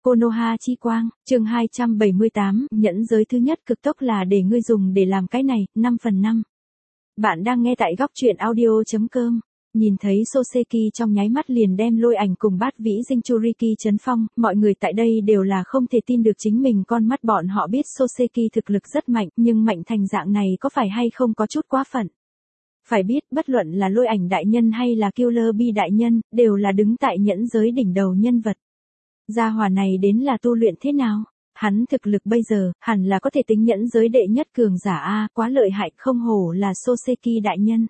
Konoha chi quang, chương 278, nhẫn giới thứ nhất cực tốc là để ngươi dùng để làm cái này, 5/5. Bạn đang nghe tại góc truyện audio.com. Nhìn thấy Soseki trong nháy mắt liền đem lôi ảnh cùng bát vĩ Jinchuriki chấn phong, mọi người tại đây đều là không thể tin được chính mình con mắt bọn họ biết Soseki thực lực rất mạnh, nhưng mạnh thành dạng này có phải hay không có chút quá phận. Phải biết, bất luận là lôi ảnh đại nhân hay là Killer Bee đại nhân, đều là đứng tại nhẫn giới đỉnh đầu nhân vật. Gia hỏa này đến là tu luyện thế nào? Hắn thực lực bây giờ, hẳn là có thể tính nhẫn giới đệ nhất cường giả A, quá lợi hại, không hổ là Soseki đại nhân.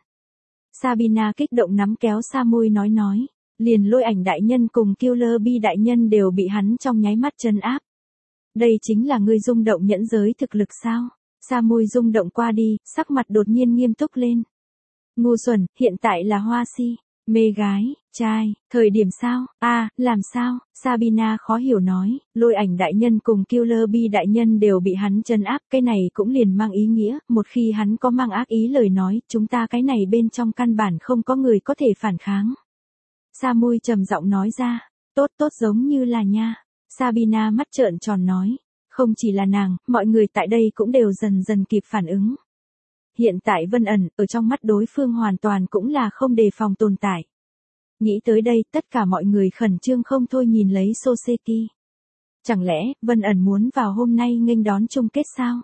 Sabina kích động nắm kéo Samui nói. Liền lôi ảnh đại nhân cùng Killer Bee đại nhân đều bị hắn trong nháy mắt trấn áp. Đây chính là ngươi rung động nhẫn giới thực lực sao? Samui rung động qua đi, sắc mặt đột nhiên nghiêm túc lên. Ngu xuẩn, hiện tại là hoa si, mê gái, trai, thời điểm sao? Làm sao? Sabina khó hiểu nói, lôi ảnh đại nhân cùng Killer Bee đại nhân đều bị hắn trấn áp, cái này cũng liền mang ý nghĩa, một khi hắn có mang ác ý lời nói, chúng ta cái này bên trong căn bản không có người có thể phản kháng. Samui trầm giọng nói ra, tốt giống như là nha. Sabina mắt trợn tròn nói, không chỉ là nàng, mọi người tại đây cũng đều dần dần kịp phản ứng. Hiện tại Vân ẩn, ở trong mắt đối phương hoàn toàn cũng là không đề phòng tồn tại. Nghĩ tới đây, tất cả mọi người khẩn trương không thôi nhìn lấy Soseki. Chẳng lẽ, Vân ẩn muốn vào hôm nay nghênh đón chung kết sao?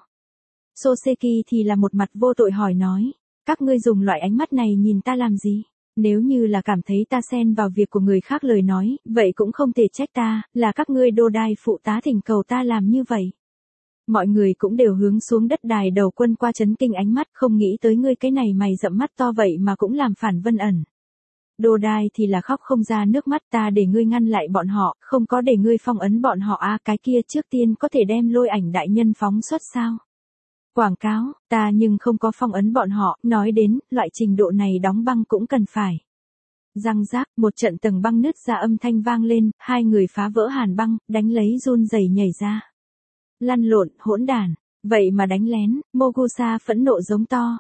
Soseki thì là một mặt vô tội hỏi nói, các ngươi dùng loại ánh mắt này nhìn ta làm gì? Nếu như là cảm thấy ta xen vào việc của người khác lời nói, vậy cũng không thể trách ta, là các ngươi đô đai phụ tá thỉnh cầu ta làm như vậy. Mọi người cũng đều hướng xuống đất đài đầu quân qua chấn kinh ánh mắt, không nghĩ tới ngươi cái này mày rậm mắt to vậy mà cũng làm phản Vân ẩn. Đô đai thì là khóc không ra nước mắt, ta để ngươi ngăn lại bọn họ, không có để ngươi phong ấn bọn họ cái kia trước tiên có thể đem lôi ảnh đại nhân phóng xuất sao? Quảng cáo, ta nhưng không có phong ấn bọn họ, nói đến, loại trình độ này đóng băng cũng cần phải. Răng rác, một trận tầng băng nứt ra âm thanh vang lên, hai người phá vỡ hàn băng, đánh lấy run rẩy nhảy ra. Lăn lộn, hỗn đản, vậy mà đánh lén, Mogusa phẫn nộ giống to.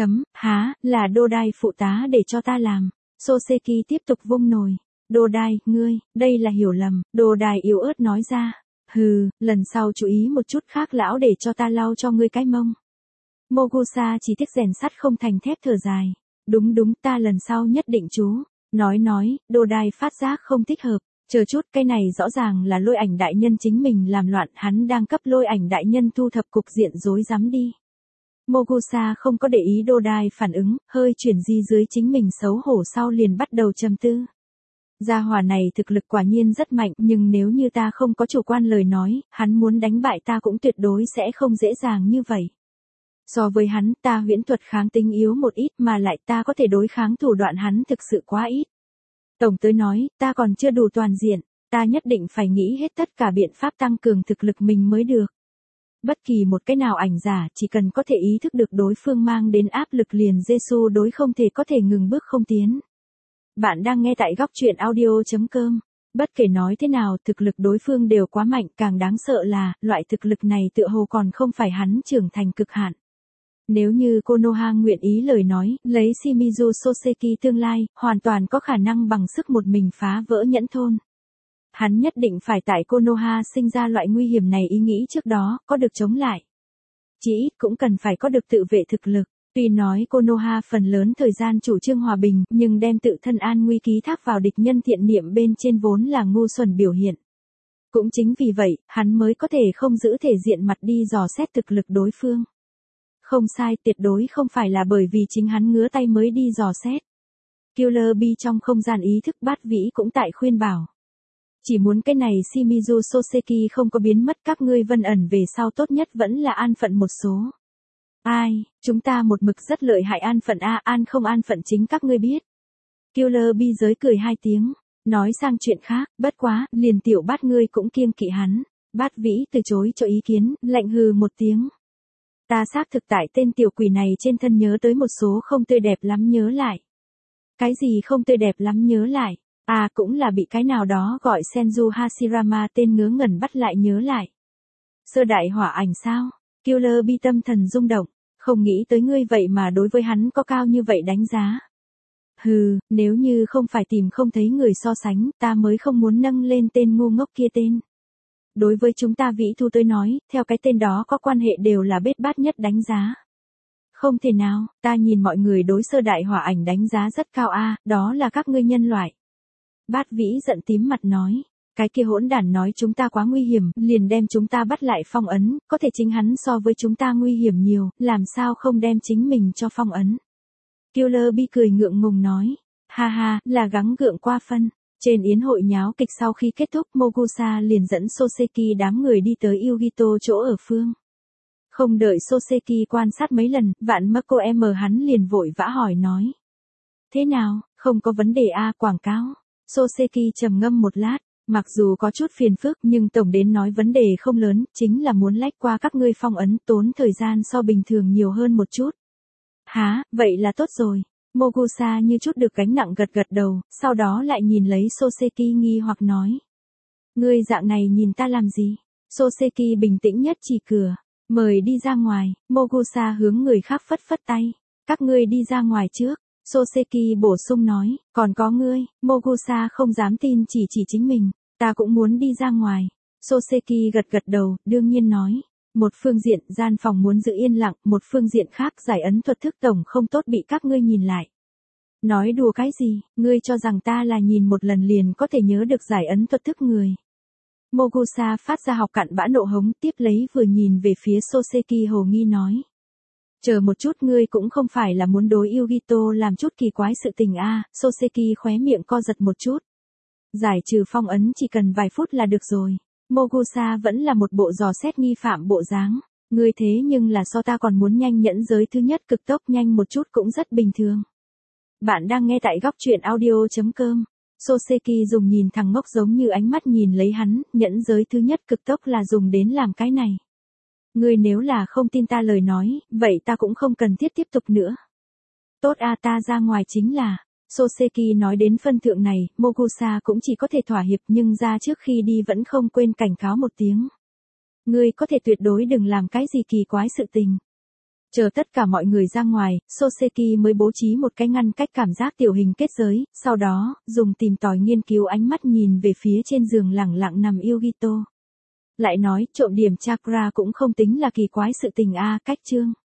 Là đô đai phụ tá để cho ta làm. Soseki tiếp tục vung nồi. Đô đai, ngươi, đây là hiểu lầm, đô đai yếu ớt nói ra. Hừ, lần sau chú ý một chút khác lão để cho ta lau cho ngươi cái mông. Mogusa chỉ thích rèn sắt không thành thép thở dài. Đúng, ta lần sau nhất định chú. Nói, đô đai phát giác không thích hợp. Chờ chút, cái này rõ ràng là lôi ảnh đại nhân chính mình làm loạn, hắn đang cấp lôi ảnh đại nhân thu thập cục diện rối rắm đi. Mogusa không có để ý đô đai phản ứng, hơi chuyển di dưới chính mình xấu hổ sau liền bắt đầu trầm tư. Gia hỏa này thực lực quả nhiên rất mạnh, nhưng nếu như ta không có chủ quan lời nói, hắn muốn đánh bại ta cũng tuyệt đối sẽ không dễ dàng như vậy. So với hắn, ta huyễn thuật kháng tính yếu một ít mà lại ta có thể đối kháng thủ đoạn hắn thực sự quá ít. Tổng tới nói, ta còn chưa đủ toàn diện, ta nhất định phải nghĩ hết tất cả biện pháp tăng cường thực lực mình mới được. Bất kỳ một cái nào ảnh giả chỉ cần có thể ý thức được đối phương mang đến áp lực liền Giê-xu đối không thể có thể ngừng bước không tiến. Bạn đang nghe tại góc truyện audio.com. Bất kể nói thế nào thực lực đối phương đều quá mạnh, càng đáng sợ là, loại thực lực này tựa hồ còn không phải hắn trưởng thành cực hạn. Nếu như Konoha nguyện ý lời nói, lấy Shimizu Soseki tương lai, hoàn toàn có khả năng bằng sức một mình phá vỡ nhẫn thôn. Hắn nhất định phải tại Konoha sinh ra loại nguy hiểm này ý nghĩ trước đó, có được chống lại. Chỉ ít cũng cần phải có được tự vệ thực lực. Tuy nói Konoha phần lớn thời gian chủ trương hòa bình, nhưng đem tự thân an nguy ký thác vào địch nhân thiện niệm bên trên vốn là ngu xuẩn biểu hiện. Cũng chính vì vậy, hắn mới có thể không giữ thể diện mặt đi dò xét thực lực đối phương. Không sai, tuyệt đối không phải là bởi vì chính hắn ngứa tay mới đi dò xét. Killer Bee trong không gian ý thức bát vĩ cũng tại khuyên bảo. Chỉ muốn cái này Shimizu Soseki không có biến mất, các ngươi Vân ẩn về sau tốt nhất vẫn là an phận một số. Chúng ta một mực rất lợi hại an phận an không an phận chính các ngươi biết. Killer Bee giới cười hai tiếng, nói sang chuyện khác, bất quá, liền tiểu bát ngươi cũng kiêng kỵ hắn. Bát vĩ từ chối cho ý kiến, lạnh hừ một tiếng. Ta xác thực tại tên tiểu quỷ này trên thân nhớ tới một số không tươi đẹp lắm nhớ lại. Cái gì không tươi đẹp lắm nhớ lại? Cũng là bị cái nào đó gọi Senju Hashirama tên ngớ ngẩn bắt lại nhớ lại. Sơ đại hỏa ảnh sao? Killer Bee tâm thần rung động, không nghĩ tới ngươi vậy mà đối với hắn có cao như vậy đánh giá. Hừ, nếu như không phải tìm không thấy người so sánh, ta mới không muốn nâng lên tên ngu ngốc kia tên. Đối với chúng ta Vĩ Thu tới nói, theo cái tên đó có quan hệ đều là bết bát nhất đánh giá. Không thể nào, ta nhìn mọi người đối sơ đại hỏa ảnh đánh giá rất cao đó là các ngươi nhân loại. Bát Vĩ giận tím mặt nói. Cái kia hỗn đản nói chúng ta quá nguy hiểm, liền đem chúng ta bắt lại phong ấn, có thể chính hắn so với chúng ta nguy hiểm nhiều, làm sao không đem chính mình cho phong ấn. Killer Bee cười ngượng ngùng nói. Ha ha, là gắng gượng qua phân. Trên yến hội nháo kịch sau khi kết thúc Mogusa liền dẫn Soseki đám người đi tới Yugito chỗ ở phương. Không đợi Soseki quan sát mấy lần, vạn mắc cô em hắn liền vội vã hỏi nói. Thế nào, không có vấn đề quảng cáo. Soseki trầm ngâm một lát, mặc dù có chút phiền phức nhưng tổng đến nói vấn đề không lớn, chính là muốn lách qua các ngươi phong ấn tốn thời gian so bình thường nhiều hơn một chút. Hả, vậy là tốt rồi. Mogusa như chút được gánh nặng gật gật đầu, sau đó lại nhìn lấy Soseki nghi hoặc nói. Ngươi dạng này nhìn ta làm gì? Soseki bình tĩnh nhất chỉ cửa. Mời đi ra ngoài, Mogusa hướng người khác phất phất tay. Các ngươi đi ra ngoài trước. Soseki bổ sung nói, còn có ngươi, Mogusa không dám tin chỉ chính mình. Ta cũng muốn đi ra ngoài. Soseki gật gật đầu, đương nhiên nói. Một phương diện gian phòng muốn giữ yên lặng, một phương diện khác giải ấn thuật thức tổng không tốt bị các ngươi nhìn lại. Nói đùa cái gì, ngươi cho rằng ta là nhìn một lần liền có thể nhớ được giải ấn thuật thức người. Mogusa phát ra học cặn bã nộ hống tiếp lấy vừa nhìn về phía Soseki hồ nghi nói. Chờ một chút ngươi cũng không phải là muốn đối Yugito làm chút kỳ quái sự tình Soseki khóe miệng co giật một chút. Giải trừ phong ấn chỉ cần vài phút là được rồi. Mogusa vẫn là một bộ dò xét nghi phạm bộ dáng. Ngươi thế nhưng là so ta còn muốn nhanh nhẫn giới thứ nhất cực tốc nhanh một chút cũng rất bình thường. Bạn đang nghe tại góc truyện audio.com. Soseki dùng nhìn thằng ngốc giống như ánh mắt nhìn lấy hắn, nhẫn giới thứ nhất cực tốc là dùng đến làm cái này. Ngươi nếu là không tin ta lời nói, vậy ta cũng không cần thiết tiếp tục nữa. Tốt ta ra ngoài chính là. Soseki nói đến phân thượng này, Mogusa cũng chỉ có thể thỏa hiệp nhưng ra trước khi đi vẫn không quên cảnh cáo một tiếng. Ngươi có thể tuyệt đối đừng làm cái gì kỳ quái sự tình. Chờ tất cả mọi người ra ngoài, Soseki mới bố trí một cái ngăn cách cảm giác tiểu hình kết giới, sau đó, dùng tìm tòi nghiên cứu ánh mắt nhìn về phía trên giường lẳng lặng nằm Yugito. Lại nói, trộm điểm chakra cũng không tính là kỳ quái sự tình cách chương.